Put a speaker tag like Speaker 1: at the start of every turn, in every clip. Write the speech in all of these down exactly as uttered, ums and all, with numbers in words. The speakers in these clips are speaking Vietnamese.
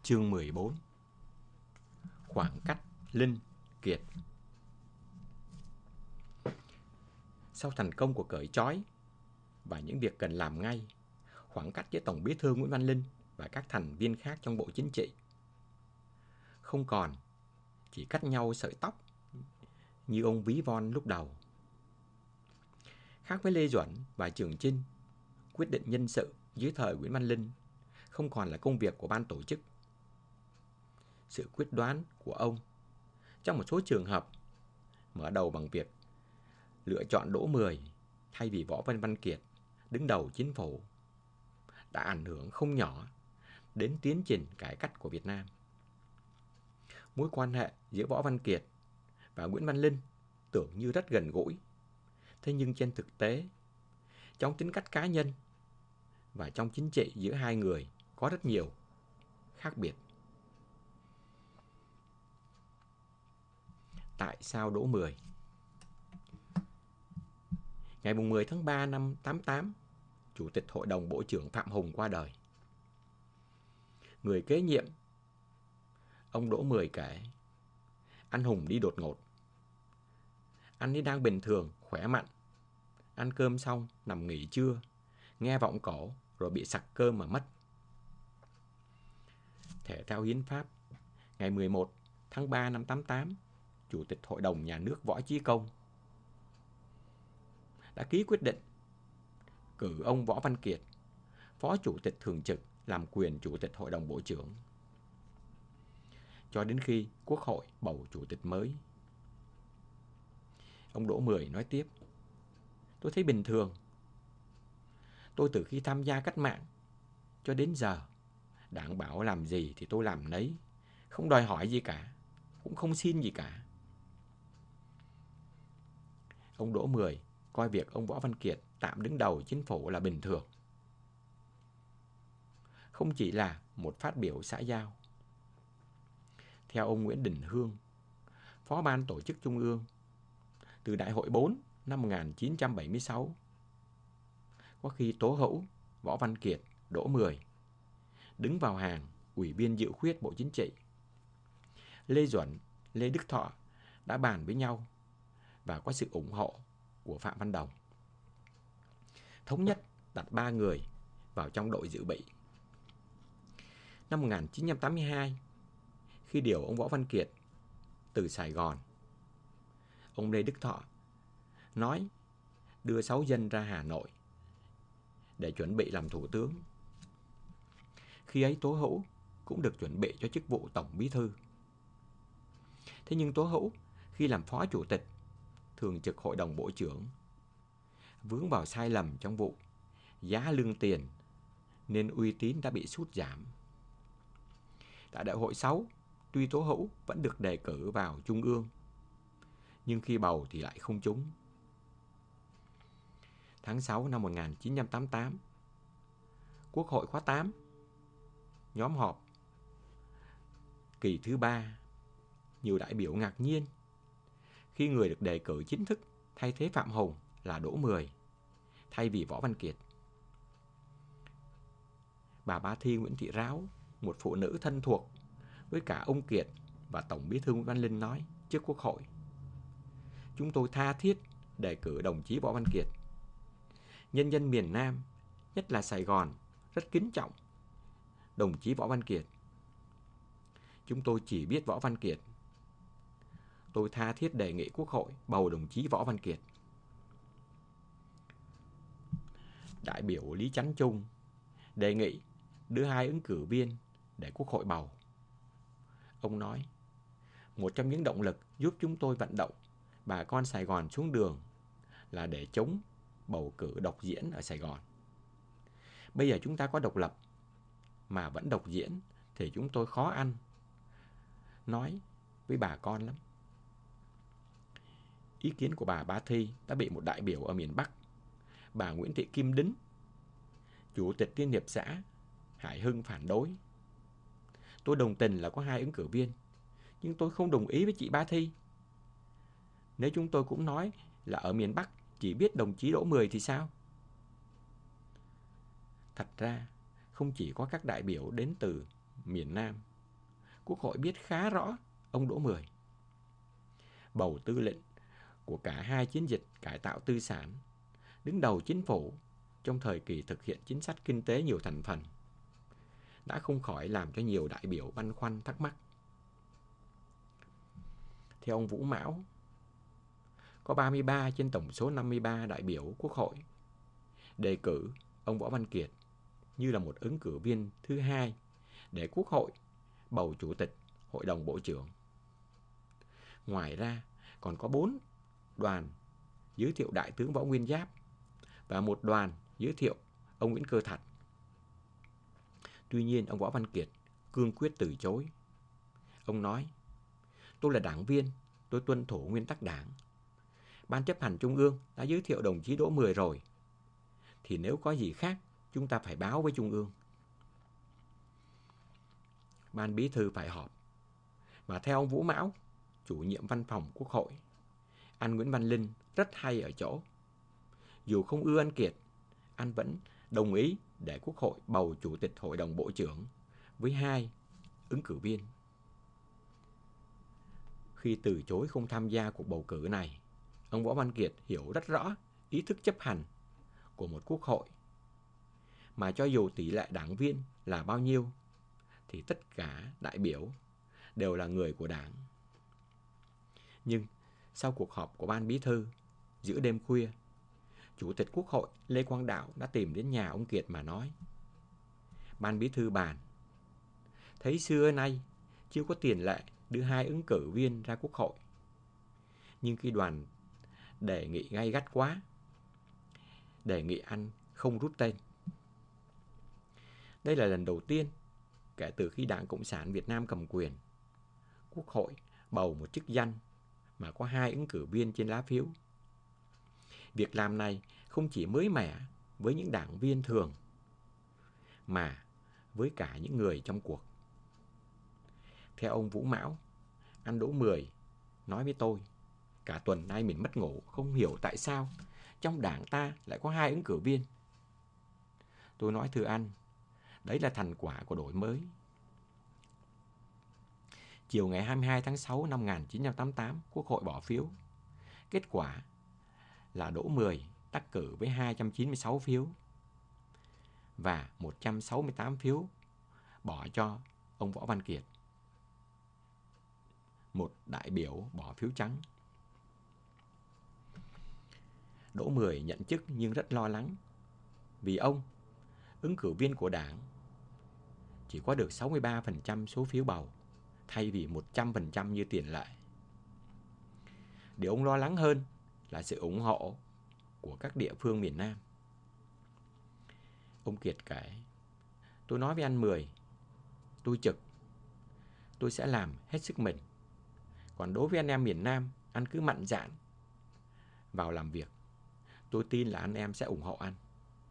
Speaker 1: Chương mười bốn. Khoảng cách linh kiệt. Sau thành công của cởi trói và những việc cần làm ngay, khoảng cách giữa Tổng Bí thư Nguyễn Văn Linh và các thành viên khác trong Bộ Chính trị không còn chỉ cách nhau sợi tóc như ông ví von lúc đầu. Khác với Lê Duẩn và Trường Chinh, quyết định nhân sự dưới thời Nguyễn Văn Linh không còn là công việc của ban tổ chức. Sự quyết đoán của ông trong một số trường hợp mở đầu bằng việc lựa chọn Đỗ Mười thay vì Võ Văn Văn Kiệt đứng đầu chính phủ đã ảnh hưởng không nhỏ đến tiến trình cải cách của Việt Nam. Mối quan hệ giữa Võ Văn Kiệt và Nguyễn Văn Linh tưởng như rất gần gũi, thế nhưng trên thực tế, trong tính cách cá nhân và trong chính trị giữa hai người có rất nhiều khác biệt. Tại sao Đỗ Mười? Ngày mười tháng ba năm tám mươi tám, Chủ tịch Hội đồng Bộ trưởng Phạm Hùng qua đời. Người kế nhiệm, ông Đỗ Mười kể, anh Hùng đi đột ngột. Anh ấy đang bình thường, khỏe mạnh. Ăn cơm xong, nằm nghỉ trưa, nghe vọng cổ rồi bị sặc cơm mà mất. Thể theo hiến pháp, ngày mười một tháng ba năm tám mươi tám, Chủ tịch Hội đồng Nhà nước Võ Chí Công đã ký quyết định cử ông Võ Văn Kiệt, Phó Chủ tịch Thường trực, làm quyền Chủ tịch Hội đồng Bộ trưởng cho đến khi Quốc hội bầu Chủ tịch mới. Ông Đỗ Mười nói tiếp, tôi thấy bình thường. Tôi từ khi tham gia cách mạng cho đến giờ, Đảng bảo làm gì thì tôi làm nấy, không đòi hỏi gì cả, cũng không xin gì cả. Ông Đỗ Mười coi việc ông Võ Văn Kiệt tạm đứng đầu chính phủ là bình thường, không chỉ là một phát biểu xã giao. Theo ông Nguyễn Đình Hương, Phó ban Tổ chức Trung ương, từ Đại hội bốn năm một nghìn chín trăm bảy mươi sáu, có khi Tố Hữu, Võ Văn Kiệt, Đỗ Mười đứng vào hàng Ủy viên dự khuyết Bộ Chính trị. Lê Duẩn, Lê Đức Thọ đã bàn với nhau và có sự ủng hộ của Phạm Văn Đồng, thống nhất đặt ba người vào trong đội dự bị. Năm một nghìn chín trăm tám mươi hai, khi điều ông Võ Văn Kiệt từ Sài Gòn, ông Lê Đức Thọ nói đưa sáu dân ra Hà Nội để chuẩn bị làm thủ tướng. Khi ấy Tố Hữu cũng được chuẩn bị cho chức vụ Tổng Bí thư. Thế nhưng Tố Hữu khi làm Phó Chủ tịch Thường trực Hội đồng Bộ trưởng vướng vào sai lầm trong vụ giá lương tiền nên uy tín đã bị sút giảm. Tại Đại hội sáu, tuy Tố Hữu vẫn được đề cử vào Trung ương, nhưng khi bầu thì lại không trúng. Tháng sáu năm một nghìn chín trăm tám mươi tám, Quốc hội khóa tám, nhóm họp kỳ thứ ba, nhiều đại biểu ngạc nhiên khi người được đề cử chính thức thay thế Phạm Hùng là Đỗ Mười thay vì Võ Văn Kiệt. Bà Ba Thi Nguyễn Thị Ráo, một phụ nữ thân thuộc với cả ông Kiệt và Tổng Bí thư Nguyễn Văn Linh, nói trước Quốc hội, chúng tôi tha thiết đề cử đồng chí Võ Văn Kiệt. Nhân dân miền Nam, nhất là Sài Gòn, rất kính trọng đồng chí Võ Văn Kiệt. Chúng tôi chỉ biết Võ Văn Kiệt. Tôi tha thiết đề nghị Quốc hội bầu đồng chí Võ Văn Kiệt. Đại biểu Lý Chánh Trung đề nghị đưa hai ứng cử viên để Quốc hội bầu. Ông nói, một trong những động lực giúp chúng tôi vận động bà con Sài Gòn xuống đường là để chống bầu cử độc diễn ở Sài Gòn. Bây giờ chúng ta có độc lập mà vẫn độc diễn thì chúng tôi khó ăn nói với bà con lắm. Ý kiến của bà Ba Thi đã bị một đại biểu ở miền Bắc, bà Nguyễn Thị Kim Đính, Chủ tịch Liên hiệp xã Hải Hưng, phản đối. Tôi đồng tình là có hai ứng cử viên, nhưng tôi không đồng ý với chị Ba Thi. Nếu chúng tôi cũng nói là ở miền Bắc chỉ biết đồng chí Đỗ Mười thì sao? Thật ra, không chỉ có các đại biểu đến từ miền Nam Quốc hội biết khá rõ ông Đỗ Mười. Bầu tư lệnh của cả hai chiến dịch cải tạo tư sản, đứng đầu chính phủ trong thời kỳ thực hiện chính sách kinh tế nhiều thành phần, đã không khỏi làm cho nhiều đại biểu băn khoăn thắc mắc. Theo ông Vũ Mão, có ba mươi ba trên tổng số năm mươi ba đại biểu Quốc hội đề cử ông Võ Văn Kiệt như là một ứng cử viên thứ hai để Quốc hội bầu Chủ tịch Hội đồng Bộ trưởng. Ngoài ra, còn có bốn đoàn giới thiệu Đại tướng Võ Nguyên Giáp và một đoàn giới thiệu ông Nguyễn Cơ Thạch. Tuy nhiên, ông Võ Văn Kiệt cương quyết từ chối. Ông nói, tôi là đảng viên, tôi tuân thủ nguyên tắc đảng. Ban chấp hành Trung ương đã giới thiệu đồng chí Đỗ Mười rồi, thì nếu có gì khác, chúng ta phải báo với Trung ương. Ban bí thư phải họp. Và theo ông Vũ Mão, chủ nhiệm văn phòng Quốc hội, anh Nguyễn Văn Linh rất hay ở chỗ, dù không ưa anh Kiệt, anh vẫn đồng ý để Quốc hội bầu Chủ tịch Hội đồng Bộ trưởng với hai ứng cử viên. Khi từ chối không tham gia cuộc bầu cử này, ông Võ Văn Kiệt hiểu rất rõ ý thức chấp hành của một quốc hội, mà cho dù tỷ lệ đảng viên là bao nhiêu, thì tất cả đại biểu đều là người của đảng. Nhưng sau cuộc họp của ban bí thư giữa đêm khuya, Chủ tịch Quốc hội Lê Quang Đạo đã tìm đến nhà ông Kiệt mà nói, ban bí thư bàn, thấy xưa nay chưa có tiền lệ đưa hai ứng cử viên ra Quốc hội. Nhưng khi đoàn đề nghị gay gắt quá, đề nghị anh không rút tên. Đây là lần đầu tiên kể từ khi Đảng Cộng sản Việt Nam cầm quyền, Quốc hội bầu một chức danh mà có hai ứng cử viên trên lá phiếu. Việc làm này không chỉ mới mẻ với những đảng viên thường, mà với cả những người trong cuộc. Theo ông Vũ Mão, anh Đỗ Mười nói với tôi, cả tuần nay mình mất ngủ, không hiểu tại sao trong đảng ta lại có hai ứng cử viên. Tôi nói thưa anh, đấy là thành quả của đổi mới. Chiều ngày hai mươi hai tháng sáu năm một nghìn chín trăm tám mươi tám, Quốc hội bỏ phiếu. Kết quả là Đỗ Mười đắc cử với hai trăm chín mươi sáu phiếu và một trăm sáu mươi tám phiếu bỏ cho ông Võ Văn Kiệt. Một đại biểu bỏ phiếu trắng. Đỗ Mười nhận chức nhưng rất lo lắng, vì ông, ứng cử viên của đảng, chỉ có được sáu mươi ba phần trăm số phiếu bầu, thay vì một trăm phần trăm như tiền lệ. Điều ông lo lắng hơn là sự ủng hộ của các địa phương miền Nam. Ông Kiệt kể, tôi nói với anh Mười, tôi trực, tôi sẽ làm hết sức mình. Còn đối với anh em miền Nam, anh cứ mạnh dạn vào làm việc. Tôi tin là anh em sẽ ủng hộ anh.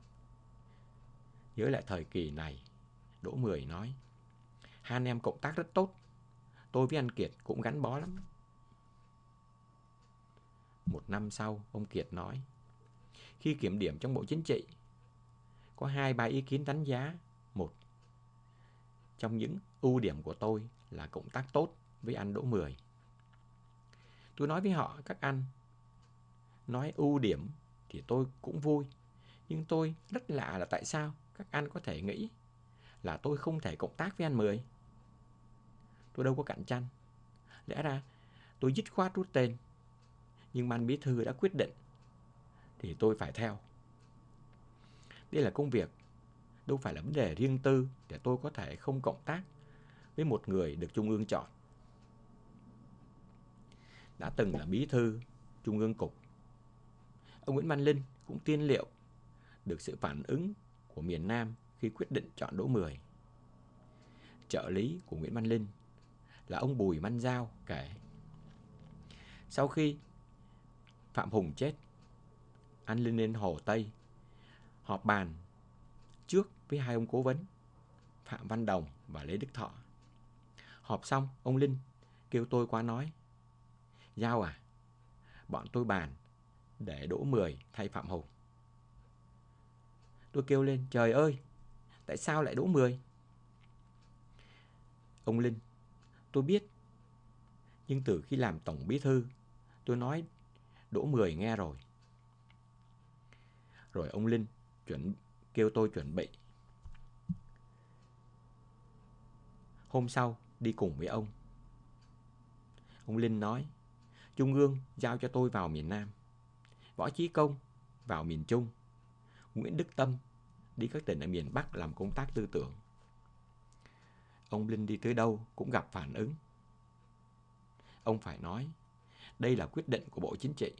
Speaker 1: Nhớ lại thời kỳ này, Đỗ Mười nói, hai anh em cộng tác rất tốt. Tôi với anh Kiệt cũng gắn bó lắm. Một năm sau, ông Kiệt nói, khi kiểm điểm trong Bộ Chính trị, có hai ba ý kiến đánh giá. Một, trong những ưu điểm của tôi là cộng tác tốt với anh Đỗ Mười. Tôi nói với họ, các anh, nói ưu điểm thì tôi cũng vui, nhưng tôi rất lạ là tại sao các anh có thể nghĩ là tôi không thể cộng tác với anh Mười. Tôi đâu có cạnh tranh. Lẽ ra tôi dứt khoát rút tên, nhưng ban bí thư đã quyết định thì tôi phải theo. Đây là công việc, đâu phải là vấn đề riêng tư để tôi có thể không cộng tác với một người được Trung ương chọn. Đã từng là bí thư Trung ương Cục, ông Nguyễn Văn Linh cũng tiên liệu được sự phản ứng của miền Nam khi quyết định chọn Đỗ Mười. Trợ lý của Nguyễn Văn Linh là ông Bùi Văn Giao kể, sau khi Phạm Hùng chết, anh Linh lên Hồ Tây họp bàn trước với hai ông cố vấn Phạm Văn Đồng và Lê Đức Thọ. Họp xong, ông Linh kêu tôi qua nói, Giao à, bọn tôi bàn để Đỗ Mười thay Phạm Hùng. Tôi kêu lên, trời ơi, tại sao lại Đỗ Mười? Ông Linh Tôi biết, nhưng từ khi làm tổng bí thư, tôi nói Đỗ Mười nghe rồi. Rồi ông Linh chuẩn kêu tôi chuẩn bị. Hôm sau đi cùng với ông. Ông Linh nói, Trung ương giao cho tôi vào miền Nam, Võ Chí Công vào miền Trung, Nguyễn Đức Tâm đi các tỉnh ở miền Bắc làm công tác tư tưởng. Ông Linh đi tới đâu cũng gặp phản ứng. Ông phải nói, đây là quyết định của Bộ Chính trị.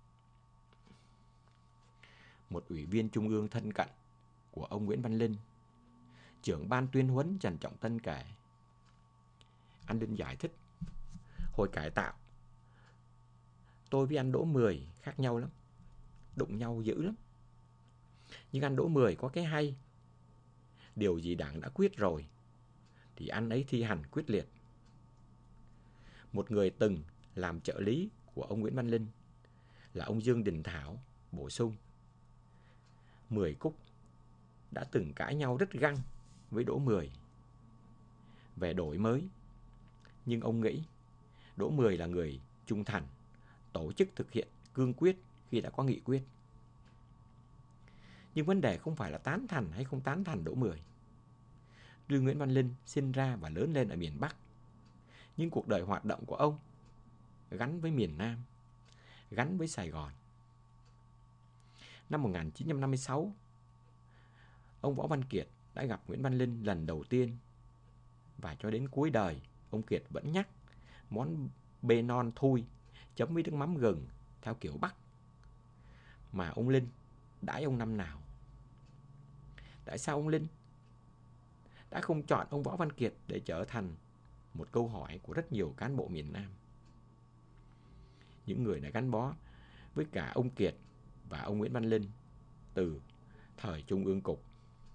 Speaker 1: Một ủy viên Trung ương thân cận của ông Nguyễn Văn Linh, trưởng ban tuyên huấn Trần Trọng Tân kể. Anh Linh giải thích, hồi cải tạo, tôi với anh Đỗ Mười khác nhau lắm, đụng nhau dữ lắm. Nhưng anh Đỗ Mười có cái hay, điều gì Đảng đã quyết rồi thì anh ấy thi hành quyết liệt. Một người từng làm trợ lý của ông Nguyễn Văn Linh là ông Dương Đình Thảo bổ sung, Mười Cúc đã từng cãi nhau rất găng với Đỗ Mười về đổi mới, nhưng ông nghĩ Đỗ Mười là người trung thành, tổ chức thực hiện cương quyết khi đã có nghị quyết. Nhưng vấn đề không phải là tán thành hay không tán thành Đỗ Mười. Tuy Nguyễn Văn Linh sinh ra và lớn lên ở miền Bắc, nhưng cuộc đời hoạt động của ông gắn với miền Nam, gắn với Sài Gòn. Năm một nghìn chín trăm năm mươi sáu, ông Võ Văn Kiệt đã gặp Nguyễn Văn Linh lần đầu tiên, và cho đến cuối đời, ông Kiệt vẫn nhắc món bê non thui chấm với nước mắm gừng theo kiểu Bắc mà ông Linh đãi ông năm nào. Tại sao ông Linh đã không chọn ông Võ Văn Kiệt để trở thành một câu hỏi của rất nhiều cán bộ miền Nam, những người đã gắn bó với cả ông Kiệt và ông Nguyễn Văn Linh từ thời Trung ương Cục.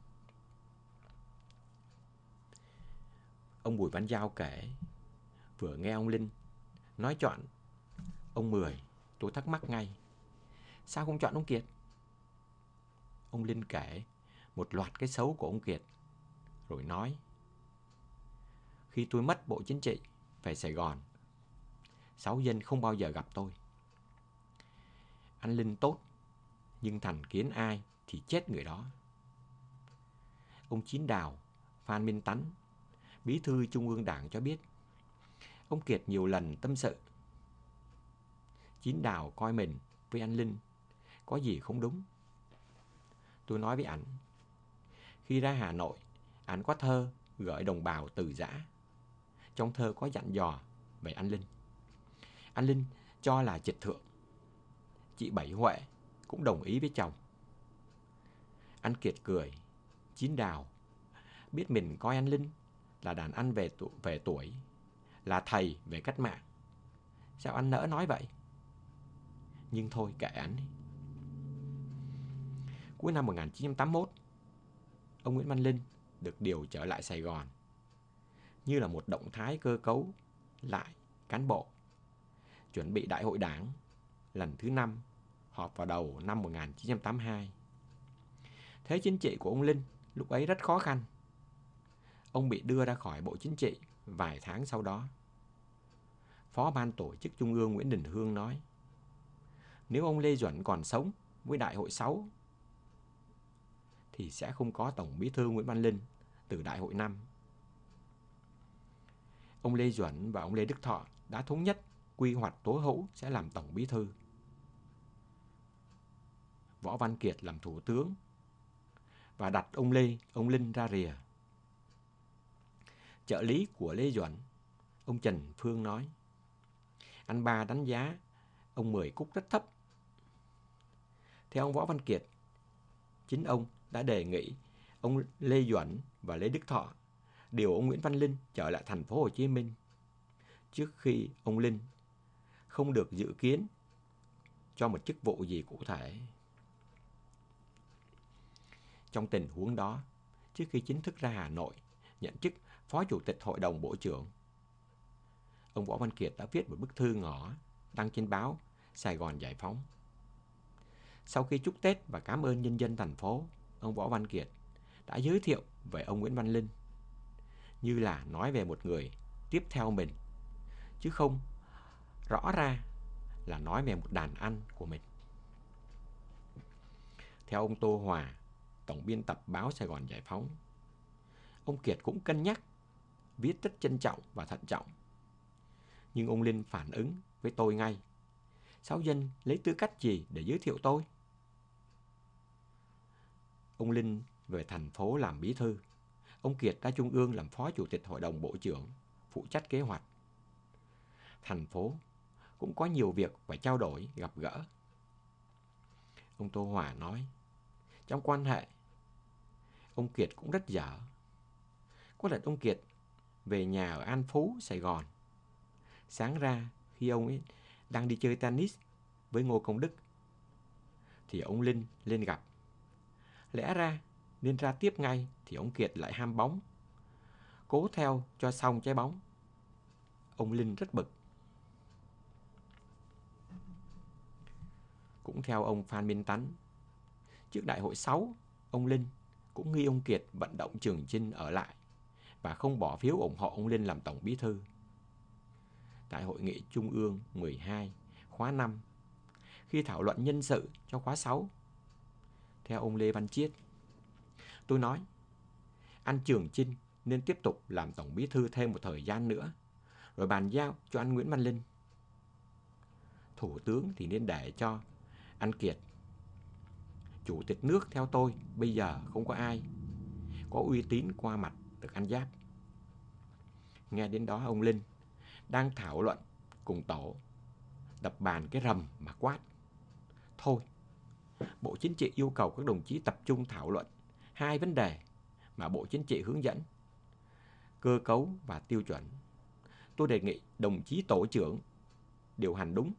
Speaker 1: Ông Bùi Văn Giao kể, vừa nghe ông Linh nói chọn ông Mười, tôi thắc mắc ngay, sao không chọn ông Kiệt? Ông Linh kể một loạt cái xấu của ông Kiệt, rồi nói, khi tôi mất Bộ Chính trị về Sài Gòn, Sáu Dân không bao giờ gặp tôi. Anh Linh tốt, nhưng thành kiến ai thì chết người đó. Ông Chín Đào, Phan Minh Tánh, bí thư Trung ương Đảng cho biết, ông Kiệt nhiều lần tâm sự. Chín Đào coi mình với anh Linh có gì không đúng. Tôi nói với ảnh, khi ra Hà Nội, ảnh có thơ gửi đồng bào Từ Giã. Trong thơ có dặn dò về anh Linh. Anh Linh cho là trịch thượng. Chị Bảy Huệ cũng đồng ý với chồng. Anh Kiệt cười, Chín Đào biết mình coi anh Linh là đàn anh về, tu- về tuổi, là thầy về cách mạng. Sao anh nỡ nói vậy? Nhưng thôi kệ anh. Cuối năm một nghìn chín trăm tám mươi mốt, ông Nguyễn Văn Linh được điều trở lại Sài Gòn như là một động thái cơ cấu lại cán bộ, chuẩn bị đại hội đảng lần thứ năm họp vào đầu năm một nghìn chín trăm tám mươi hai. Thế chính trị của ông Linh lúc ấy rất khó khăn. Ông bị đưa ra khỏi Bộ Chính trị vài tháng sau đó. Phó ban tổ chức Trung ương Nguyễn Đình Hương nói, nếu ông Lê Duẩn còn sống với đại hội sáu thì sẽ không có Tổng bí thư Nguyễn Văn Linh từ đại hội năm. Ông Lê Duẩn và ông Lê Đức Thọ đã thống nhất quy hoạch Tố Hữu sẽ làm Tổng bí thư, Võ Văn Kiệt làm thủ tướng và đặt ông Lê, ông Linh ra rìa. Trợ lý của Lê Duẩn, ông Trần Phương nói, anh Ba đánh giá ông Mười Cúc rất thấp. Theo ông Võ Văn Kiệt, chính ông đã đề nghị ông Lê Duẩn và Lê Đức Thọ điều ông Nguyễn Văn Linh trở lại thành phố Hồ Chí Minh trước khi ông Linh không được dự kiến cho một chức vụ gì cụ thể. Trong tình huống đó, trước khi chính thức ra Hà Nội nhận chức Phó Chủ tịch Hội đồng Bộ trưởng, ông Võ Văn Kiệt đã viết một bức thư ngỏ đăng trên báo Sài Gòn Giải Phóng. Sau khi chúc Tết và cảm ơn nhân dân thành phố, ông Võ Văn Kiệt đã giới thiệu về ông Nguyễn Văn Linh như là nói về một người tiếp theo mình, chứ không rõ ra là nói về một đàn anh của mình. Theo ông Tô Hòa, tổng biên tập báo Sài Gòn Giải Phóng, ông Kiệt cũng cân nhắc viết rất trân trọng và thận trọng. Nhưng ông Linh phản ứng với tôi ngay: Sáu Dân lấy tư cách gì để giới thiệu tôi? Ông Linh về thành phố làm bí thư, ông Kiệt ra Trung ương làm phó chủ tịch hội đồng bộ trưởng, phụ trách kế hoạch. Thành phố cũng có nhiều việc phải trao đổi, gặp gỡ. Ông Tô Hòa nói, trong quan hệ, ông Kiệt cũng rất dở. Có lần ông Kiệt về nhà ở An Phú, Sài Gòn. Sáng ra, khi ông ấy đang đi chơi tennis với Ngô Công Đức, thì ông Linh lên gặp. Lẽ ra nên ra tiếp ngay, thì ông Kiệt lại ham bóng, cố theo cho xong trái bóng. Ông Linh rất bực. Cũng theo ông Phan Minh Tánh, trước đại hội sáu, ông Linh cũng nghi ông Kiệt vận động Trường Chinh ở lại và không bỏ phiếu ủng hộ ông Linh làm tổng bí thư. Tại hội nghị Trung ương mười hai, khóa năm, khi thảo luận nhân sự cho khóa sáu, theo ông Lê Văn Chiết, tôi nói, anh Trường Chinh nên tiếp tục làm tổng bí thư thêm một thời gian nữa, rồi bàn giao cho anh Nguyễn Văn Linh. Thủ tướng thì nên để cho anh Kiệt. Chủ tịch nước theo tôi bây giờ không có ai có uy tín qua mặt được ăn giáp. Nghe đến đó ông Linh đang thảo luận cùng tổ, đập bàn cái rầm mà quát. Thôi, Bộ Chính trị yêu cầu các đồng chí tập trung thảo luận hai vấn đề mà Bộ Chính trị hướng dẫn: cơ cấu và tiêu chuẩn. Tôi đề nghị đồng chí tổ trưởng điều hành đúng.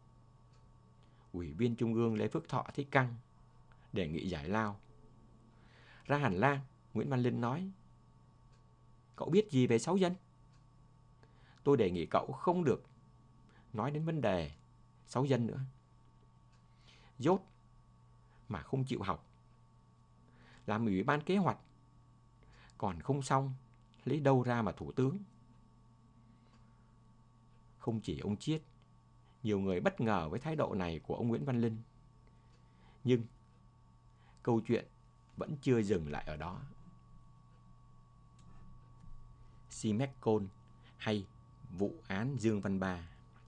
Speaker 1: Ủy viên Trung ương Lê Phước Thọ thích căng, đề nghị giải lao. Ra hành lang, Nguyễn Văn Linh nói, cậu biết gì về Sáu Dân? Tôi đề nghị cậu không được nói đến vấn đề Sáu Dân nữa. Dốt mà không chịu học. Làm ủy ban kế hoạch còn không xong, lấy đâu ra mà thủ tướng? Không chỉ ông Chiết, nhiều người bất ngờ với thái độ này của ông Nguyễn Văn Linh. Nhưng câu chuyện vẫn chưa dừng lại ở đó. Simecon hay vụ án Dương Văn Ba.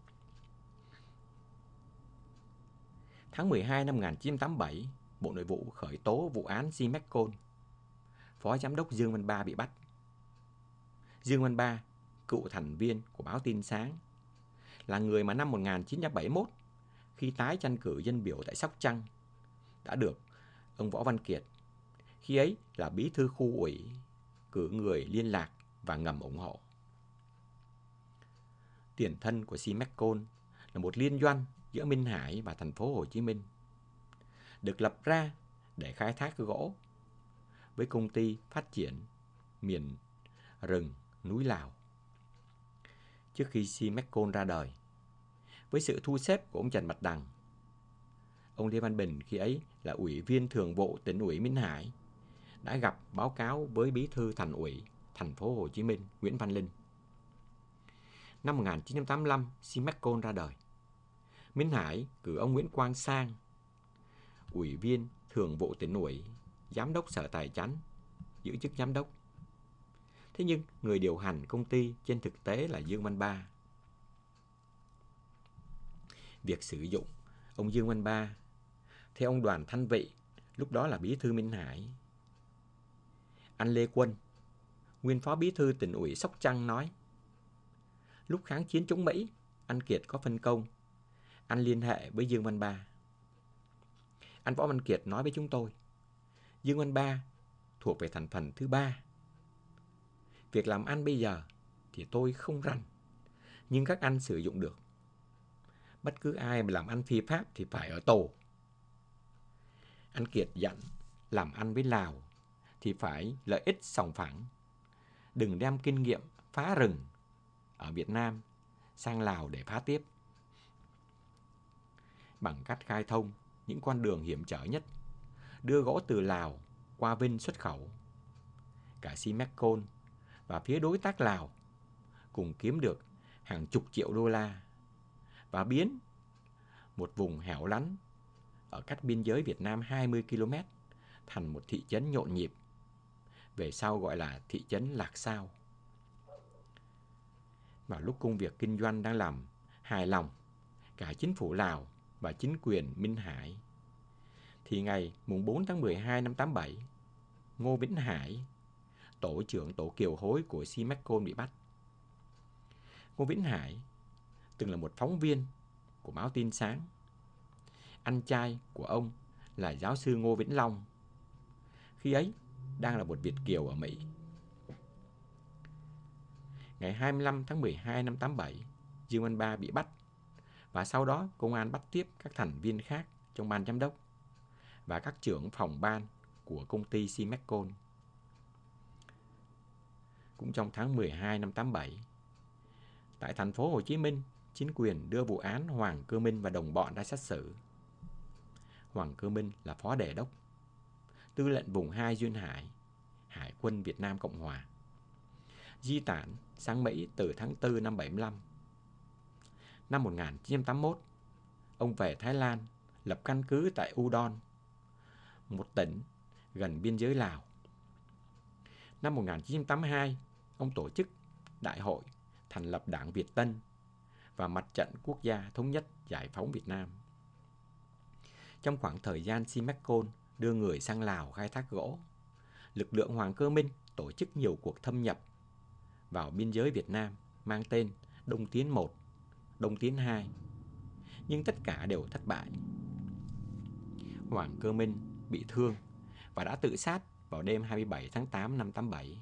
Speaker 1: Tháng mười hai năm một nghìn chín trăm tám mươi bảy, Bộ Nội vụ khởi tố vụ án Simecon. Phó Giám đốc Dương Văn Ba bị bắt. Dương Văn Ba, cựu thành viên của báo Tin Sáng, là người mà năm một nghìn chín trăm bảy mươi mốt, khi tái tranh cử dân biểu tại Sóc Trăng, đã được ông Võ Văn Kiệt, khi ấy là bí thư khu ủy, cử người liên lạc và ngầm ủng hộ. Tiền thân của Simecon là một liên doanh giữa Minh Hải và thành phố Hồ Chí Minh, được lập ra để khai thác gỗ với công ty phát triển miền rừng núi Lào. Trước khi Simecon ra đời, với sự thu xếp của ông Trần Bạch Đằng, ông Lê Văn Bình khi ấy là ủy viên thường vụ tỉnh ủy Minh Hải đã gặp báo cáo với bí thư thành ủy thành phố Hồ Chí Minh Nguyễn Văn Linh. Năm một nghìn chín trăm tám mươi lăm, Simecon ra đời. Minh Hải cử ông Nguyễn Quang Sang, ủy viên thường vụ tỉnh ủy, giám đốc sở tài chánh, giữ chức giám đốc. Thế nhưng người điều hành công ty trên thực tế là Dương Văn Ba. Việc sử dụng ông Dương Văn Ba, theo ông Đoàn Thanh Vị, lúc đó là bí thư Minh Hải. Anh Lê Quân, nguyên phó bí thư tỉnh ủy Sóc Trăng nói, lúc kháng chiến chống Mỹ, anh Kiệt có phân công, anh liên hệ với Dương Văn Ba. Anh Võ Văn Kiệt nói với chúng tôi, Dương Văn Ba thuộc về thành phần thứ ba. Việc làm ăn bây giờ thì tôi không rành, nhưng các anh sử dụng được. Bất cứ ai mà làm ăn phi pháp thì phải ở tù. Anh Kiệt dặn làm ăn với Lào thì phải lợi ích sòng phẳng. Đừng đem kinh nghiệm phá rừng ở Việt Nam sang Lào để phá tiếp. Bằng cách khai thông những con đường hiểm trở nhất, đưa gỗ từ Lào qua Vinh xuất khẩu. Cả Simecon và phía đối tác Lào cùng kiếm được hàng chục triệu đô la và biến một vùng hẻo lánh ở cách biên giới Việt Nam hai mươi ki lô mét thành một thị trấn nhộn nhịp, về sau gọi là thị trấn Lạc Sao. Vào lúc công việc kinh doanh đang làm hài lòng cả chính phủ Lào và chính quyền Minh Hải, thì ngày bốn tháng mười hai năm tám bảy, Ngô Vĩnh Hải, tổ trưởng tổ kiều hối của Simecon bị bắt. Ngô Vĩnh Hải từng là một phóng viên của báo Tin Sáng. Anh trai của ông là giáo sư Ngô Vĩnh Long, khi ấy đang là một Việt kiều ở Mỹ. Ngày hai mươi lăm tháng mười hai năm tám bảy, Dương Văn Ba bị bắt, và sau đó công an bắt tiếp các thành viên khác trong ban giám đốc và các trưởng phòng ban của công ty Simecon. Cũng trong tháng mười hai năm tám bảy, tại thành phố Hồ Chí Minh, chính quyền đưa vụ án Hoàng Cơ Minh và đồng bọn ra xét xử. Hoàng Cơ Minh là phó đề đốc, tư lệnh vùng hai Duyên Hải, Hải quân Việt Nam Cộng Hòa, di tản sang Mỹ từ tháng tư năm bảy mươi lăm. Năm một nghìn chín trăm tám mươi mốt, ông về Thái Lan lập căn cứ tại Udon, một tỉnh gần biên giới Lào. Năm một nghìn chín trăm tám mươi hai, ông tổ chức đại hội thành lập Đảng Việt Tân và Mặt trận Quốc gia Thống nhất Giải phóng Việt Nam. Trong khoảng thời gian Simecon đưa người sang Lào khai thác gỗ, lực lượng Hoàng Cơ Minh tổ chức nhiều cuộc thâm nhập vào biên giới Việt Nam mang tên Đông Tiến một, Đông Tiến hai, nhưng tất cả đều thất bại. Hoàng Cơ Minh bị thương và đã tự sát vào đêm hai mươi bảy tháng tám năm tám bảy.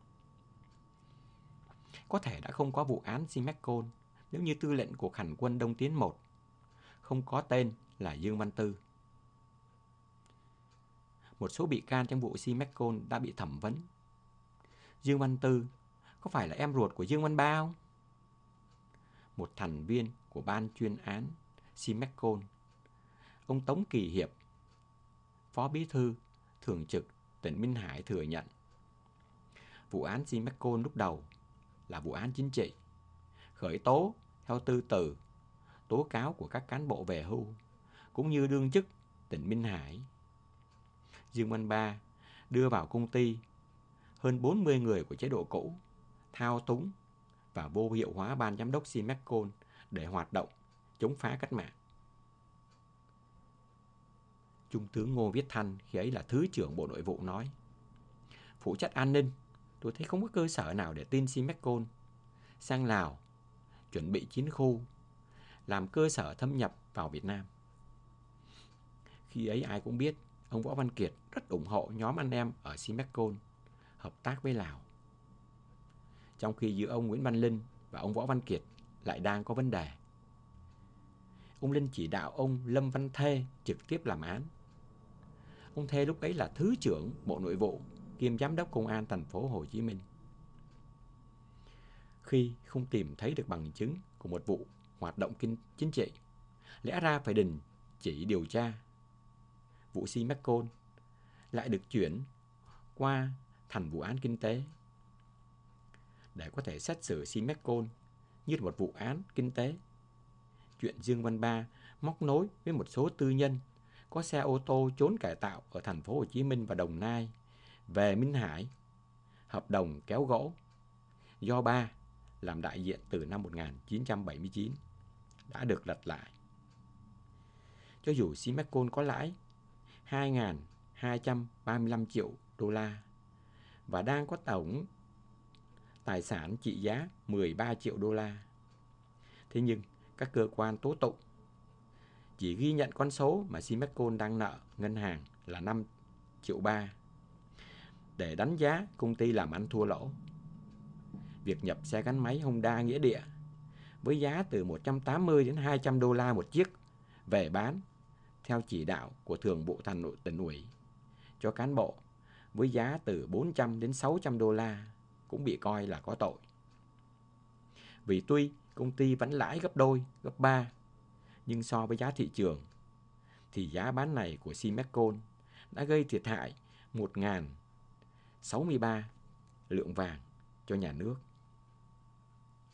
Speaker 1: Có thể đã không có vụ án Simecon nếu như tư lệnh cuộc hành quân Đông Tiến một không có tên là Dương Văn Tư. Một số bị can trong vụ Simecon đã bị thẩm vấn. Dương Văn Tư có phải là em ruột của Dương Văn Ba không? Một thành viên của ban chuyên án Simecon, ông Tống Kỳ Hiệp, phó bí thư thường trực tỉnh Minh Hải thừa nhận vụ án Simecon lúc đầu là vụ án chính trị, khởi tố theo tư từ tố cáo của các cán bộ về hưu cũng như đương chức tỉnh Minh Hải. Dương Văn Ba đưa vào công ty hơn bốn mươi người của chế độ cũ, thao túng và vô hiệu hóa ban giám đốc Simecon để hoạt động chống phá cách mạng. Trung tướng Ngô Viết Thanh khi ấy là Thứ trưởng Bộ Nội vụ nói: phụ trách an ninh, tôi thấy không có cơ sở nào để tin Simecon sang Lào chuẩn bị chiến khu làm cơ sở thâm nhập vào Việt Nam. Khi ấy ai cũng biết ông Võ Văn Kiệt rất ủng hộ nhóm anh em ở Simecon hợp tác với Lào, trong khi giữa ông Nguyễn Văn Linh và ông Võ Văn Kiệt lại đang có vấn đề. Ông Linh chỉ đạo ông Lâm Văn Thê trực tiếp làm án. Ông Thê lúc ấy là Thứ trưởng Bộ Nội vụ kiêm Giám đốc Công an thành phố Hồ Chí Minh. Khi không tìm thấy được bằng chứng của một vụ hoạt động kinh chính trị, lẽ ra phải đình chỉ điều tra, vụ Simecon lại được chuyển qua thành vụ án kinh tế. Để có thể xét xử Simecon như một vụ án kinh tế, chuyện Dương Văn Ba móc nối với một số tư nhân có xe ô tô trốn cải tạo ở thành phố Hồ Chí Minh và Đồng Nai về Minh Hải, hợp đồng kéo gỗ do Ba làm đại diện từ năm một nghìn chín trăm bảy mươi chín đã được lật lại. Cho dù Simecon có lãi hai nghìn hai trăm ba mươi lăm triệu đô la và đang có tổng tài sản trị giá mười ba triệu đô la, thế nhưng các cơ quan tố tụng chỉ ghi nhận con số mà Simecon đang nợ ngân hàng là năm triệu ba để đánh giá công ty làm ăn thua lỗ. Việc nhập xe gắn máy Honda nghĩa địa với giá từ một trăm tám mươi đến hai trăm đô la một chiếc về bán theo chỉ đạo của Thường vụ Thành ủy tỉnh ủy cho cán bộ với giá từ bốn trăm đến sáu trăm đô la cũng bị coi là có tội. Vì tuy công ty vẫn lãi gấp đôi, gấp ba, nhưng so với giá thị trường thì giá bán này của Simecon đã gây thiệt hại một nghìn sáu mươi ba lượng vàng cho nhà nước.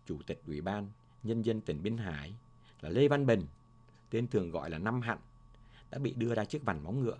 Speaker 1: Chủ tịch Ủy ban Nhân dân tỉnh Biên Hải là Lê Văn Bình, tên thường gọi là Năm Hặn, đã bị đưa ra trước vành móng ngựa.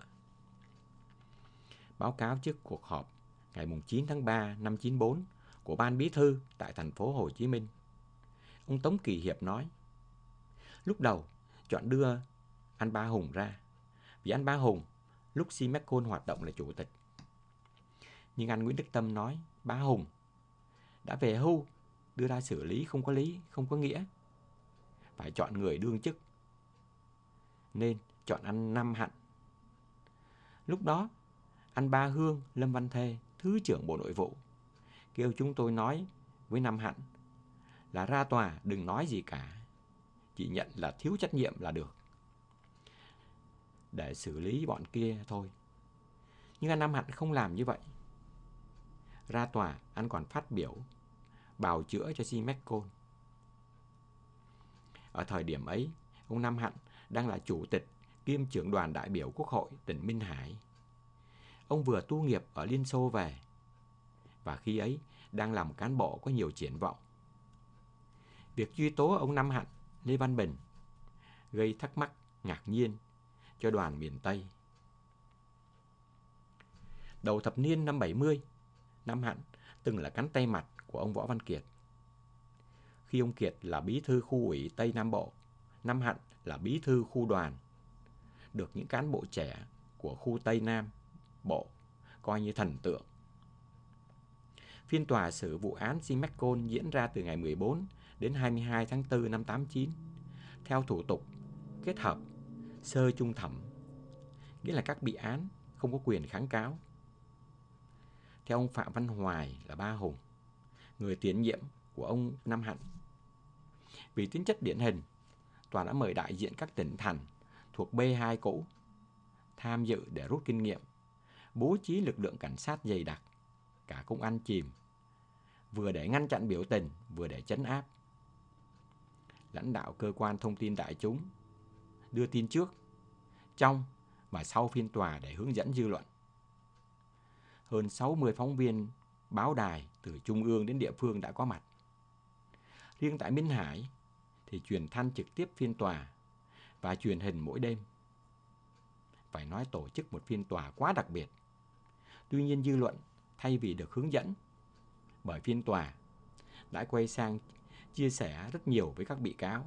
Speaker 1: Báo cáo trước cuộc họp ngày chín tháng ba năm chín mươi tư của Ban Bí thư tại thành phố Hồ Chí Minh, ông Tống Kỳ Hiệp nói: lúc đầu chọn đưa anh Ba Hùng ra vì anh Ba Hùng lúc Simecon hoạt động là chủ tịch. Nhưng anh Nguyễn Đức Tâm nói Ba Hùng đã về hưu, đưa ra xử lý không có lý, không có nghĩa, phải chọn người đương chức, nên chọn anh Năm Hặn. Lúc đó anh Ba Hương Lâm Văn Thê, Thứ trưởng Bộ Nội vụ, kêu chúng tôi nói với Năm Hặn là ra tòa đừng nói gì cả, chỉ nhận là thiếu trách nhiệm là được, để xử lý bọn kia thôi. Nhưng anh Năm Hặn không làm như vậy. Ra tòa anh còn phát biểu bào chữa cho Simecon. Ở thời điểm ấy, ông Năm Hặn đang là chủ tịch kiêm trưởng đoàn đại biểu Quốc hội tỉnh Minh Hải. Ông vừa tu nghiệp ở Liên Xô về, và khi ấy đang là một cán bộ có nhiều triển vọng. Việc truy tố ông Năm Hặn, Lê Văn Bình gây thắc mắc, ngạc nhiên cho đoàn miền Tây. Đầu thập niên năm bảy mươi, Năm Hặn từng là cánh tay mặt của ông Võ Văn Kiệt. Khi ông Kiệt là bí thư khu ủy Tây Nam Bộ, Năm Hặn là bí thư khu đoàn, được những cán bộ trẻ của khu Tây Nam Bộ coi như thần tượng. Phiên tòa xử vụ án Simecon diễn ra từ ngày mười bốn đến hai mươi hai tháng tư năm tám mươi chín, theo thủ tục kết hợp sơ chung thẩm, nghĩa là các bị án không có quyền kháng cáo. Theo ông Phạm Văn Hoài là Ba Hùng, người tiền nhiệm của ông Năm Hặn, vì tính chất điển hình, tòa đã mời đại diện các tỉnh thành thuộc B hai cũ tham dự để rút kinh nghiệm, bố trí lực lượng cảnh sát dày đặc, cả công an chìm, vừa để ngăn chặn biểu tình, vừa để trấn áp. Lãnh đạo cơ quan thông tin đại chúng đưa tin trước, trong và sau phiên tòa để hướng dẫn dư luận. Hơn sáu mươi phóng viên báo đài từ trung ương đến địa phương đã có mặt. Riêng tại Minh Hải thì truyền thanh trực tiếp phiên tòa và truyền hình mỗi đêm. Phải nói tổ chức một phiên tòa quá đặc biệt. Tuy nhiên dư luận thay vì được hướng dẫn bởi phiên tòa đã quay sang chia sẻ rất nhiều với các bị cáo.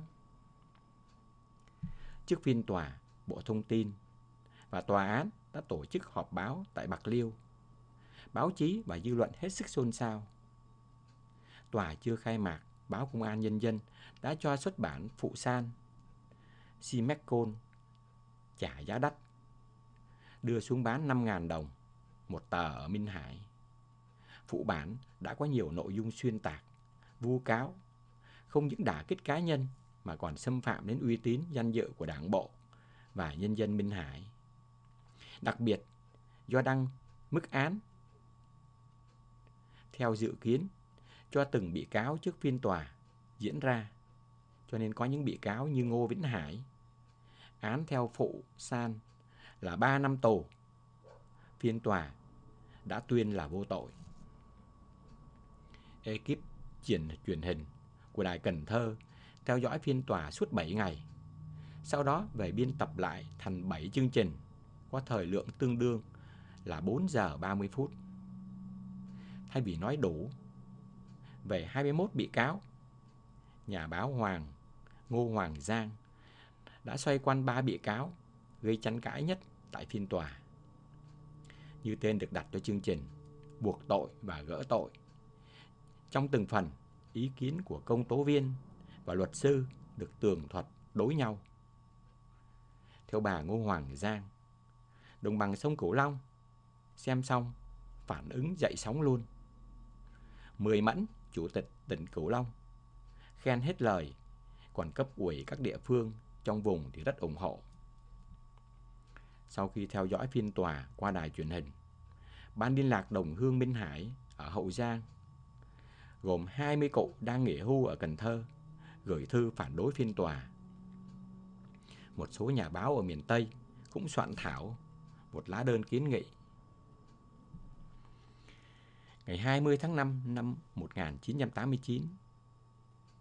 Speaker 1: Trước phiên tòa, Bộ Thông tin và Tòa án đã tổ chức họp báo tại Bạc Liêu. Báo chí và dư luận hết sức xôn xao. Tòa chưa khai mạc, báo Công an Nhân dân đã cho xuất bản phụ san Simecon trả giá đắt, đưa xuống bán năm nghìn đồng một tờ ở Minh Hải. Phụ bản đã có nhiều nội dung xuyên tạc, vu cáo, không những đả kích cá nhân mà còn xâm phạm đến uy tín, danh dự của Đảng bộ và nhân dân Minh Hải. Đặc biệt, do đăng mức án theo dự kiến cho từng bị cáo trước phiên tòa diễn ra, cho nên có những bị cáo như Ngô Vĩnh Hải, án theo phụ san là ba năm tù, phiên tòa đã tuyên là vô tội. Ekip truyền truyền hình của Đài Cần Thơ theo dõi phiên tòa suốt bảy ngày, sau đó về biên tập lại thành bảy chương trình có thời lượng tương đương là bốn giờ ba mươi phút. Thay vì nói đủ về hai mươi mốt bị cáo, nhà báo Hoàng Ngô Hoàng Giang đã xoay quanh ba bị cáo gây tranh cãi nhất tại phiên tòa. Như tên được đặt cho chương trình, buộc tội và gỡ tội. Trong từng phần, ý kiến của công tố viên và luật sư được tường thuật đối nhau. Theo bà Ngô Hoàng Giang, đồng bằng sông Cửu Long xem xong phản ứng dậy sóng luôn. Mười Mẫn, chủ tịch tỉnh Cửu Long, khen hết lời, còn cấp ủy các địa phương trong vùng thì rất ủng hộ. Sau khi theo dõi phiên tòa qua đài truyền hình, Ban liên lạc đồng hương Minh Hải ở Hậu Giang, gồm hai mươi cụ đang nghỉ hưu ở Cần Thơ, gửi thư phản đối phiên tòa. Một số nhà báo ở miền Tây cũng soạn thảo một lá đơn kiến nghị. Ngày hai mươi tháng năm năm một nghìn chín trăm tám mươi chín,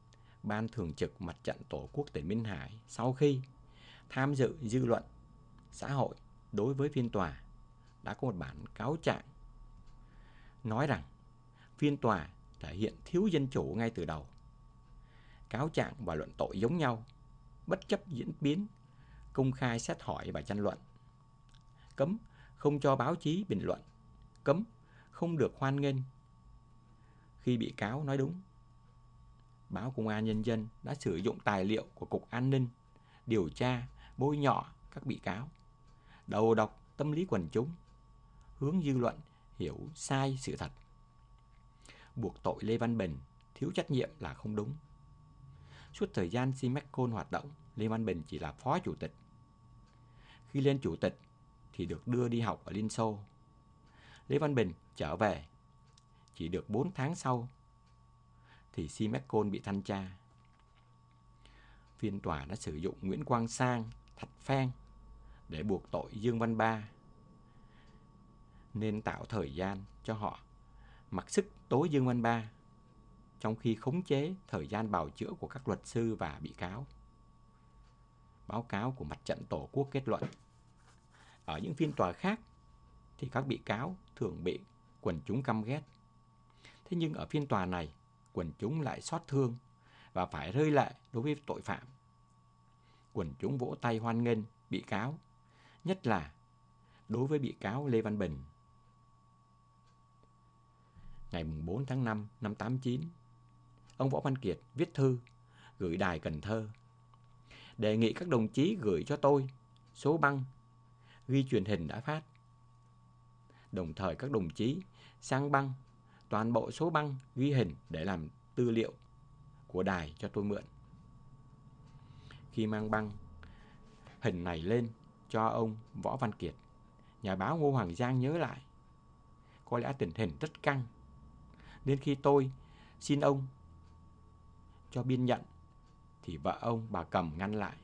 Speaker 1: Ban Thường trực Mặt trận Tổ quốc tỉnh Minh Hải sau khi tham dự dư luận xã hội đối với phiên tòa đã có một bản cáo trạng nói rằng phiên tòa thể hiện thiếu dân chủ ngay từ đầu. Cáo trạng và luận tội giống nhau, bất chấp diễn biến công khai xét hỏi và tranh luận. Cấm không cho báo chí bình luận, cấm không được hoan nghênh khi bị cáo nói đúng. Báo Công an Nhân dân đã sử dụng tài liệu của Cục An ninh điều tra bôi nhọ các bị cáo, đầu độc tâm lý quần chúng, hướng dư luận hiểu sai sự thật. Buộc tội Lê Văn Bình thiếu trách nhiệm là không đúng. Suốt thời gian Simecon hoạt động, Lê Văn Bình chỉ là phó chủ tịch. Khi lên chủ tịch thì được đưa đi học ở Liên Xô. Lê Văn Bình trở về chỉ được bốn tháng sau thì Simecon bị thanh tra. Phiên tòa đã sử dụng Nguyễn Quang Sang, Thạch Phang để buộc tội Dương Văn Ba, nên tạo thời gian cho họ mặc sức tố Dương Văn Ba, trong khi khống chế thời gian bào chữa của các luật sư và bị cáo. Báo cáo của Mặt trận Tổ quốc kết luận, ở những phiên tòa khác thì các bị cáo thường bị quần chúng căm ghét. Thế nhưng ở phiên tòa này, quần chúng lại xót thương và phải rơi lệ đối với tội phạm. Quần chúng vỗ tay hoan nghênh bị cáo, nhất là đối với bị cáo Lê Văn Bình. Ngày bốn tháng năm năm tám chín, ông Võ Văn Kiệt viết thư gửi Đài Cần Thơ, đề nghị các đồng chí gửi cho tôi số băng ghi truyền hình đã phát. Đồng thời các đồng chí sang băng toàn bộ số băng ghi hình để làm tư liệu của đài cho tôi mượn. Khi mang băng hình này lên cho ông Võ Văn Kiệt, nhà báo Ngô Hoàng Giang nhớ lại, có lẽ tình hình rất căng, nên khi tôi xin ông cho biên nhận thì vợ ông bà Cầm ngăn lại.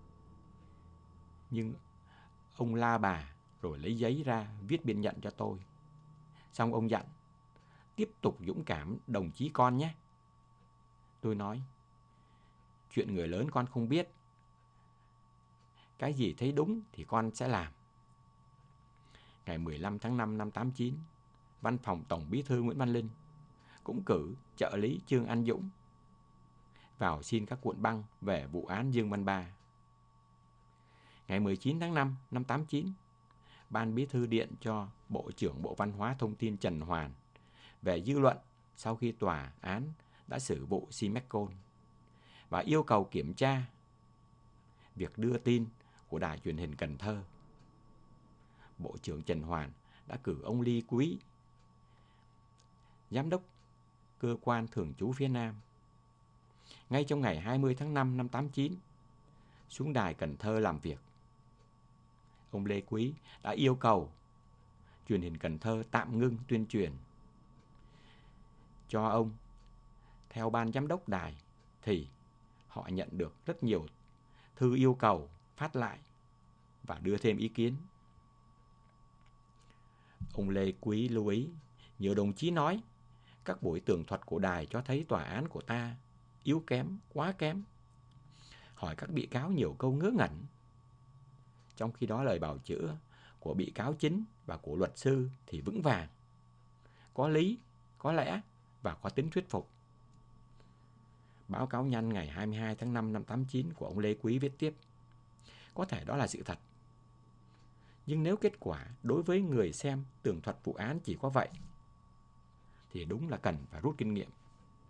Speaker 1: Nhưng ông la bà rồi lấy giấy ra viết biên nhận cho tôi. Xong ông dặn, tiếp tục dũng cảm đồng chí con nhé. Tôi nói, chuyện người lớn con không biết, cái gì thấy đúng thì con sẽ làm. Ngày mười lăm tháng năm năm tám chín, Văn phòng Tổng Bí thư Nguyễn Văn Linh cũng cử trợ lý Trương Anh Dũng vào xin các cuộn băng về vụ án Dương Văn Ba. Ngày mười chín tháng năm năm tám chín, Ban Bí thư điện cho Bộ trưởng Bộ Văn hóa Thông tin Trần Hoàn về dư luận sau khi tòa án đã xử vụ Simecon và yêu cầu kiểm tra việc đưa tin của Đài Truyền hình Cần Thơ. Bộ trưởng Trần Hoàn đã cử ông Ly Quý, giám đốc cơ quan thường trú phía Nam, ngay trong ngày hai mươi tháng năm năm tám chín xuống Đài Cần Thơ làm việc. Ông Lê Quý đã yêu cầu Truyền hình Cần Thơ tạm ngưng tuyên truyền cho ông. Theo ban giám đốc đài thì họ nhận được rất nhiều thư yêu cầu phát lại và đưa thêm ý kiến. Ông Lê Quý lưu ý, nhiều đồng chí nói các buổi tường thuật của đài cho thấy tòa án của ta yếu kém, quá kém. Hỏi các bị cáo nhiều câu ngớ ngẩn. Trong khi đó lời bào chữa của bị cáo chính và của luật sư thì vững vàng, có lý, có lẽ và có tính thuyết phục. Báo cáo nhanh ngày hai mươi hai tháng năm năm tám chín của ông Lê Quý viết tiếp, có thể đó là sự thật. Nhưng nếu kết quả đối với người xem tường thuật vụ án chỉ có vậy, thì đúng là cần phải rút kinh nghiệm.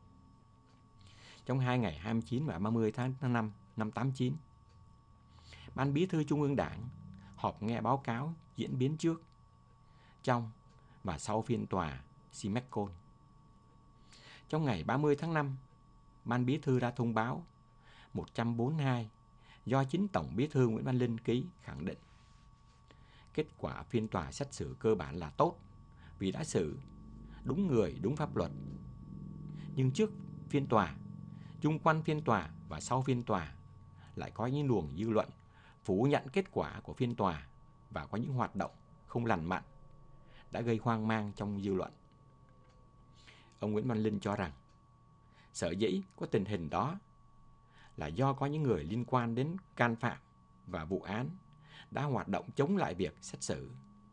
Speaker 1: Trong hai ngày hai mươi chín và ba mươi tháng năm năm tám chín, Ban Bí thư Trung ương Đảng họp nghe báo cáo diễn biến trước, trong và sau phiên tòa Simecon. Trong ngày ba mươi tháng năm, Ban Bí thư ra thông báo một trăm bốn mươi hai do chính Tổng Bí thư Nguyễn Văn Linh ký khẳng định kết quả phiên tòa xét xử cơ bản là tốt vì đã xử đúng người, đúng pháp luật. Nhưng trước phiên tòa, chung quanh phiên tòa và sau phiên tòa lại có những luồng dư luận phủ nhận kết quả của phiên tòa và có những hoạt động không lành mạnh đã gây hoang mang trong dư luận. Ông Nguyễn Văn Linh cho rằng sở dĩ có tình hình đó là do có những người liên quan đến can phạm và vụ án đã hoạt động chống lại việc xét xử.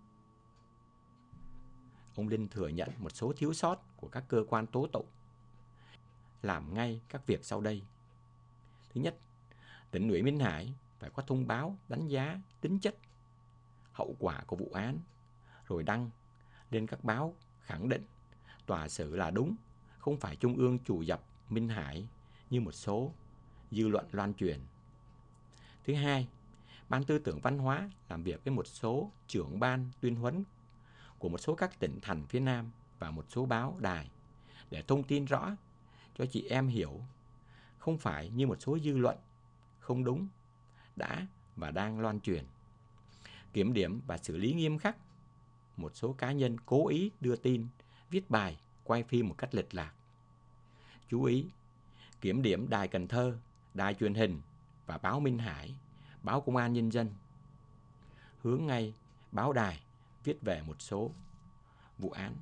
Speaker 1: Ông Linh thừa nhận một số thiếu sót của các cơ quan tố tụng, làm ngay các việc sau đây. Thứ nhất, tỉnh ủy Minh Hải phải có thông báo đánh giá tính chất, hậu quả của vụ án, rồi đăng lên các báo khẳng định tòa xử là đúng, không phải Trung ương chủ dập Minh Hải như một số dư luận loan truyền. Thứ hai, Ban Tư tưởng Văn hóa làm việc với một số trưởng ban tuyên huấn của một số các tỉnh thành phía Nam và một số báo đài để thông tin rõ cho chị em hiểu, không phải như một số dư luận không đúng đã và đang loan truyền. Kiểm điểm và xử lý nghiêm khắc một số cá nhân cố ý đưa tin, viết bài, quay phim một cách lệch lạc. Chú ý, kiểm điểm Đài Cần Thơ, Đài Truyền hình và báo Minh Hải, báo Công an Nhân dân. Hướng ngay báo đài viết về một số vụ án.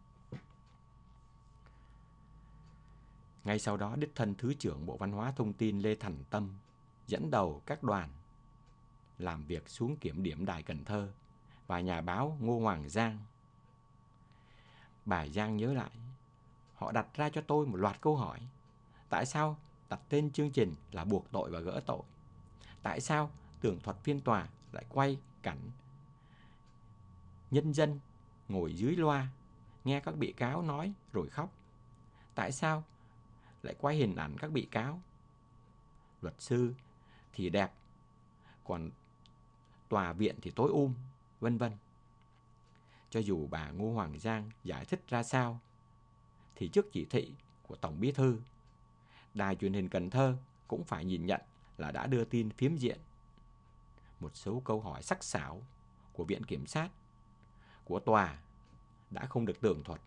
Speaker 1: Ngay sau đó, đích thân Thứ trưởng Bộ Văn hóa Thông tin Lê Thành Tâm dẫn đầu các đoàn làm việc xuống kiểm điểm Đài Cần Thơ và nhà báo Ngô Hoàng Giang. Bà Giang nhớ lại, họ đặt ra cho tôi một loạt câu hỏi. Tại sao đặt tên chương trình là buộc tội và gỡ tội? Tại sao tường thuật phiên tòa lại quay cảnh nhân dân ngồi dưới loa nghe các bị cáo nói rồi khóc? Tại sao lại quay hình ảnh các bị cáo? Luật sư thì đẹp, còn tòa viện thì tối um, vân vân. Cho dù bà Ngô Hoàng Giang giải thích ra sao, thì trước chỉ thị của Tổng Bí thư, Đài Truyền hình Cần Thơ cũng phải nhìn nhận là đã đưa tin phiếm diện. Một số câu hỏi sắc sảo của Viện Kiểm sát, của tòa đã không được tường thuật.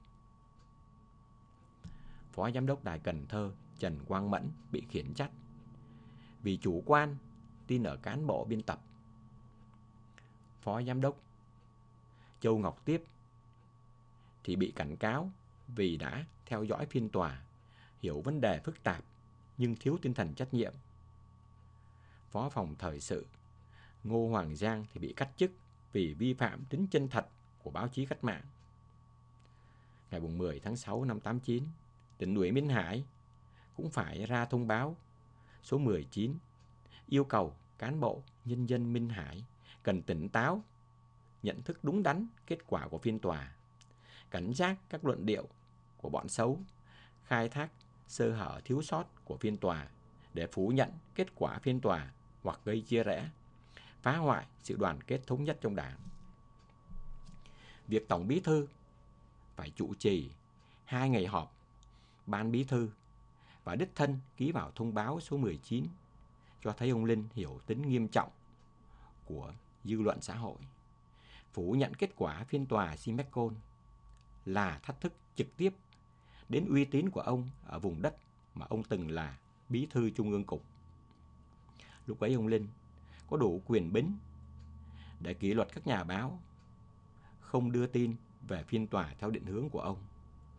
Speaker 1: Phó Giám đốc Đài Cần Thơ Trần Quang Mẫn bị khiển trách vì chủ quan tin ở cán bộ biên tập. Phó Giám đốc Châu Ngọc Tiếp thì bị cảnh cáo vì đã theo dõi phiên tòa, hiểu vấn đề phức tạp nhưng thiếu tinh thần trách nhiệm. Phó phòng thời sự Ngô Hoàng Giang thì bị cách chức vì vi phạm tính chân thật của báo chí cách mạng. Ngày mười tháng sáu năm tám mươi chín, tỉnh ủy Minh Hải cũng phải ra thông báo số mười chín yêu cầu cán bộ nhân dân Minh Hải cần tỉnh táo, nhận thức đúng đắn kết quả của phiên tòa, cảnh giác các luận điệu của bọn xấu, khai thác sơ hở thiếu sót của phiên tòa để phủ nhận kết quả phiên tòa hoặc gây chia rẽ, phá hoại sự đoàn kết thống nhất trong Đảng. Việc Tổng Bí thư phải chủ trì hai ngày họp Ban Bí thư và đích thân ký vào thông báo số mười chín cho thấy ông Linh hiểu tính nghiêm trọng của dư luận xã hội. Phủ nhận kết quả phiên tòa Simecon là thách thức trực tiếp đến uy tín của ông ở vùng đất mà ông từng là Bí thư Trung ương Cục. Lúc ấy ông Linh có đủ quyền bính để kỷ luật các nhà báo không đưa tin về phiên tòa theo định hướng của ông.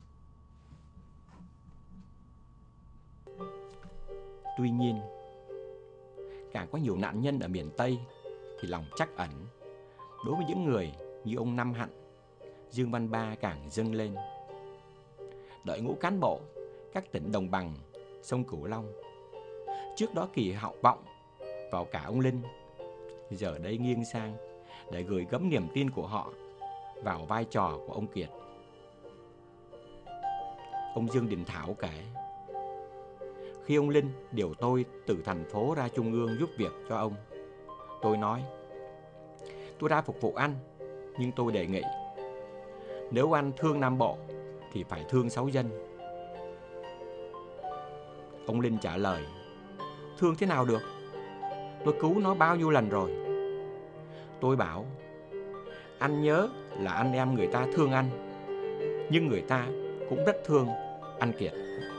Speaker 1: Tuy nhiên, càng có nhiều nạn nhân ở miền Tây thì lòng trắc ẩn đối với những người như ông Năm Hạnh, Dương Văn Ba càng dâng lên. Đội ngũ cán bộ các tỉnh đồng bằng sông Cửu Long trước đó kỳ hạo vọng vào cả ông Linh, giờ đây nghiêng sang để gửi gắm niềm tin của họ vào vai trò của ông Kiệt. Ông Dương Đình Thảo kể, khi ông Linh điều tôi từ thành phố ra Trung ương giúp việc cho ông, tôi nói, tôi ra phục vụ anh, nhưng tôi đề nghị, nếu anh thương Nam Bộ thì phải thương sáu dân. Ông Linh trả lời, thương thế nào được? Tôi cứu nó bao nhiêu lần rồi. Tôi bảo, anh nhớ là anh em người ta thương anh, nhưng người ta cũng rất thương anh Kiệt.